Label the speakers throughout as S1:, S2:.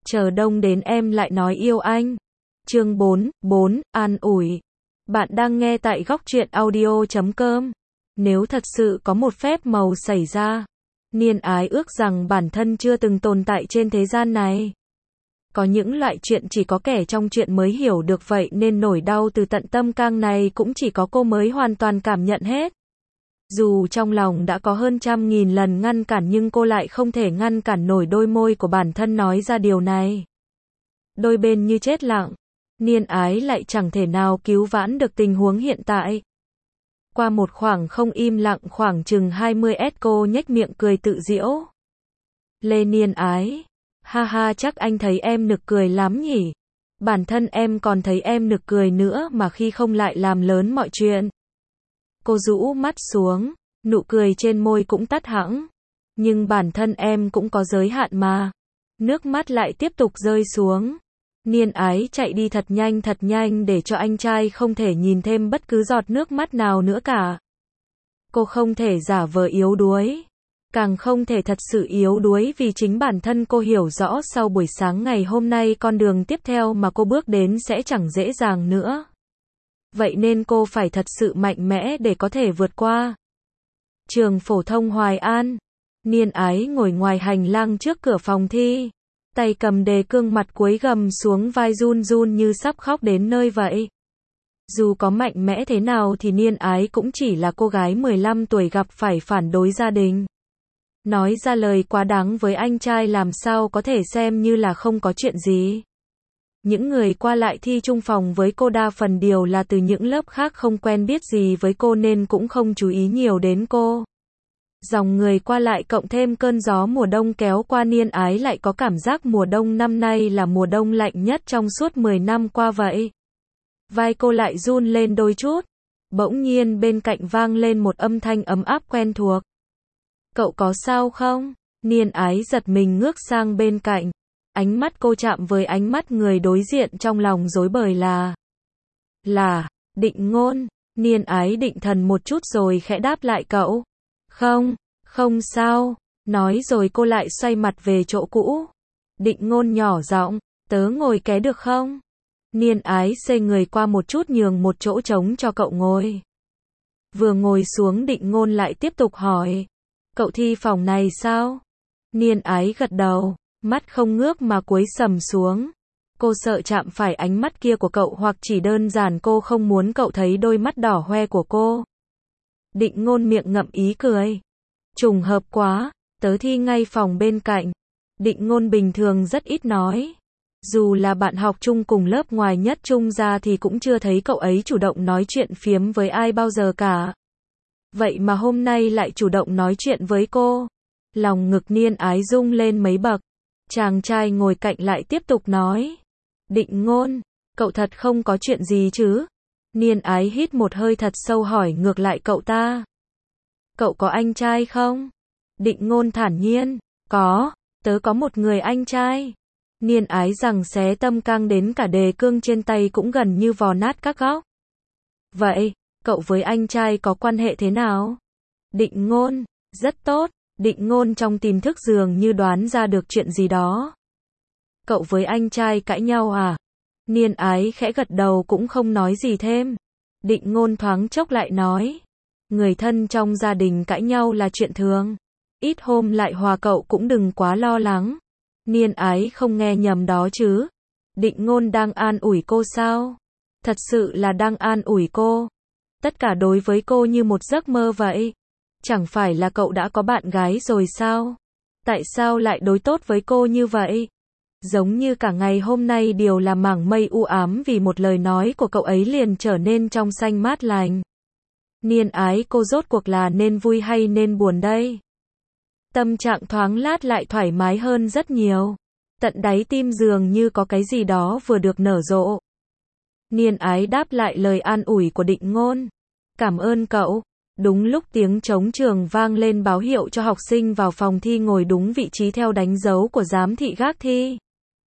S1: chờ đông đến em lại nói yêu anh. Chương 4, an ủi. Bạn đang nghe tại góc truyện audio.com. Nếu thật sự có một phép màu xảy ra, Niên Ái ước rằng bản thân chưa từng tồn tại trên thế gian này. Có những loại chuyện chỉ có kẻ trong chuyện mới hiểu được, vậy nên nỗi đau từ tận tâm can này cũng chỉ có cô mới hoàn toàn cảm nhận hết. Dù trong lòng đã có hơn 100.000 lần ngăn cản nhưng cô lại không thể ngăn cản nổi đôi môi của bản thân nói ra điều này. Đôi bên như chết lặng, Niên Ái lại chẳng thể nào cứu vãn được tình huống hiện tại. Qua một khoảng không im lặng khoảng chừng 20s, cô nhếch miệng cười tự giễu. Lê Niên Ái, ha ha, chắc anh thấy em nực cười lắm nhỉ. Bản thân em còn thấy em nực cười nữa mà khi không lại làm lớn mọi chuyện. Cô rũ mắt xuống, nụ cười trên môi cũng tắt hẳn. Nhưng bản thân em cũng có giới hạn mà. Nước mắt lại tiếp tục rơi xuống. Niên Ái chạy đi thật nhanh để cho anh trai không thể nhìn thêm bất cứ giọt nước mắt nào nữa cả. Cô không thể giả vờ yếu đuối. Càng không thể thật sự yếu đuối vì chính bản thân cô hiểu rõ sau buổi sáng ngày hôm nay con đường tiếp theo mà cô bước đến sẽ chẳng dễ dàng nữa. Vậy nên cô phải thật sự mạnh mẽ để có thể vượt qua. Trường phổ thông Hoài An. Niên Ái ngồi ngoài hành lang trước cửa phòng thi. Tay cầm đề cương, mặt cúi gằm xuống vai, run run như sắp khóc đến nơi vậy. Dù có mạnh mẽ thế nào thì Niên Ái cũng chỉ là cô gái 15 tuổi gặp phải phản đối gia đình. Nói ra lời quá đáng với anh trai làm sao có thể xem như là không có chuyện gì. Những người qua lại thi chung phòng với cô đa phần đều là từ những lớp khác không quen biết gì với cô nên cũng không chú ý nhiều đến cô. Dòng người qua lại cộng thêm cơn gió mùa đông kéo qua, Niên Ái lại có cảm giác mùa đông năm nay là mùa đông lạnh nhất trong suốt 10 năm qua vậy. Vai cô lại run lên đôi chút. Bỗng nhiên bên cạnh vang lên một âm thanh ấm áp quen thuộc. Cậu có sao không? Niên Ái giật mình ngước sang bên cạnh. Ánh mắt cô chạm với ánh mắt người đối diện, trong lòng rối bời là Định Ngôn. Niên Ái định thần một chút rồi khẽ đáp lại cậu. Không sao. Nói rồi cô lại xoay mặt về chỗ cũ. Định Ngôn nhỏ giọng, tớ ngồi ké được không? Niên Ái xê người qua một chút nhường một chỗ trống cho cậu ngồi. Vừa ngồi xuống Định Ngôn lại tiếp tục hỏi. Cậu thi phòng này sao? Niên Ái gật đầu, mắt không ngước mà cúi sầm xuống. Cô sợ chạm phải ánh mắt kia của cậu, hoặc chỉ đơn giản cô không muốn cậu thấy đôi mắt đỏ hoe của cô. Định Ngôn miệng ngậm ý cười. Trùng hợp quá, tớ thi ngay phòng bên cạnh. Định Ngôn bình thường rất ít nói. Dù là bạn học chung cùng lớp, ngoài nhất Trung ra thì cũng chưa thấy cậu ấy chủ động nói chuyện phiếm với ai bao giờ cả. Vậy mà hôm nay lại chủ động nói chuyện với cô. Lòng ngực Niên Ái rung lên mấy bậc. Chàng trai ngồi cạnh lại tiếp tục nói. Định Ngôn, cậu thật không có chuyện gì chứ? Niên Ái hít một hơi thật sâu hỏi ngược lại cậu ta. Cậu có anh trai không? Định Ngôn thản nhiên. Có, tớ có một người anh trai. Niên Ái rằng xé tâm căng đến cả đề cương trên tay cũng gần như vò nát các góc. Vậy, cậu với anh trai có quan hệ thế nào? Định Ngôn, rất tốt. Định Ngôn trong tiềm thức dường như đoán ra được chuyện gì đó. Cậu với anh trai cãi nhau à? Niên Ái khẽ gật đầu cũng không nói gì thêm. Định Ngôn thoáng chốc lại nói. Người thân trong gia đình cãi nhau là chuyện thường. Ít hôm lại hòa, cậu cũng đừng quá lo lắng. Niên Ái không nghe nhầm đó chứ? Định Ngôn đang an ủi cô sao? Thật sự là đang an ủi cô. Tất cả đối với cô như một giấc mơ vậy. Chẳng phải là cậu đã có bạn gái rồi sao? Tại sao lại đối tốt với cô như vậy? Giống như cả ngày hôm nay đều là mảng mây u ám, vì một lời nói của cậu ấy liền trở nên trong xanh mát lành. Niên Ái, cô rốt cuộc là nên vui hay nên buồn đây? Tâm trạng thoáng lát lại thoải mái hơn rất nhiều. Tận đáy tim dường như có cái gì đó vừa được nở rộ. Niên Ái đáp lại lời an ủi của Định Ngôn. Cảm ơn cậu. Đúng lúc tiếng trống trường vang lên báo hiệu cho học sinh vào phòng thi ngồi đúng vị trí theo đánh dấu của giám thị gác thi.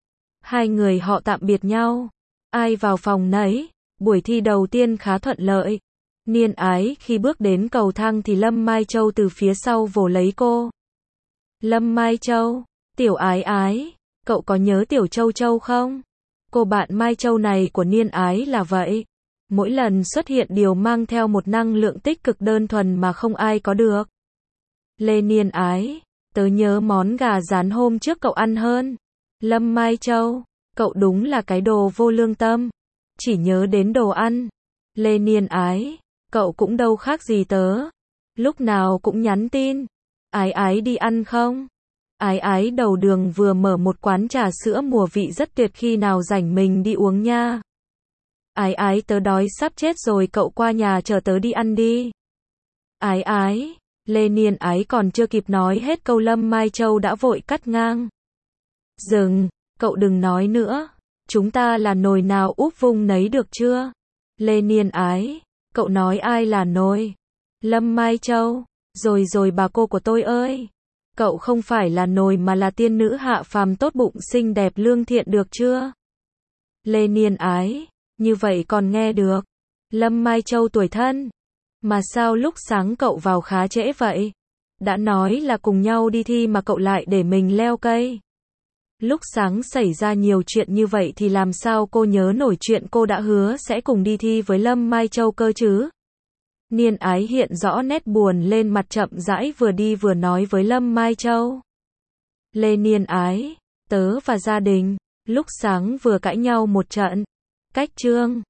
S1: Hai người họ tạm biệt nhau. Ai vào phòng nấy. Buổi thi đầu tiên khá thuận lợi. Niên Ái khi bước đến cầu thang thì Lâm Mai Châu từ phía sau vồ lấy cô. Lâm Mai Châu, Tiểu Ái Ái, cậu có nhớ Tiểu Châu Châu không? Cô bạn Mai Châu này của Niên Ái là vậy. Mỗi lần xuất hiện đều mang theo một năng lượng tích cực đơn thuần mà không ai có được. Lê Niên Ái, tớ nhớ món gà rán hôm trước cậu ăn hơn. Lâm Mai Châu, cậu đúng là cái đồ vô lương tâm. Chỉ nhớ đến đồ ăn. Lê Niên Ái, cậu cũng đâu khác gì tớ. Lúc nào cũng nhắn tin. Ái ái đi ăn không? Ái ái đầu đường vừa mở một quán trà sữa mùa vị rất tuyệt, khi nào rảnh mình đi uống nha. Ái ái tớ đói sắp chết rồi, cậu qua nhà chờ tớ đi ăn đi. Ái ái, Lê Niên Ái còn chưa kịp nói hết câu Lâm Mai Châu đã vội cắt ngang. Dừng, cậu đừng nói nữa. Chúng ta là nồi nào úp vung nấy được chưa? Lê Niên Ái, cậu nói ai là nồi? Lâm Mai Châu, rồi rồi bà cô của tôi ơi. Cậu không phải là nồi mà là tiên nữ hạ phàm tốt bụng xinh đẹp lương thiện được chưa? Lê Niên Ái, như vậy còn nghe được. Lâm Mai Châu tuổi thân. Mà sao lúc sáng cậu vào khá trễ vậy? Đã nói là cùng nhau đi thi mà cậu lại để mình leo cây. Lúc sáng xảy ra nhiều chuyện như vậy thì làm sao cô nhớ nổi chuyện cô đã hứa sẽ cùng đi thi với Lâm Mai Châu cơ chứ? Niên Ái hiện rõ nét buồn lên mặt, chậm rãi vừa đi vừa nói với Lâm Mai Châu. Lê Niên Ái, tớ và gia đình, lúc sáng vừa cãi nhau một trận. Cách chương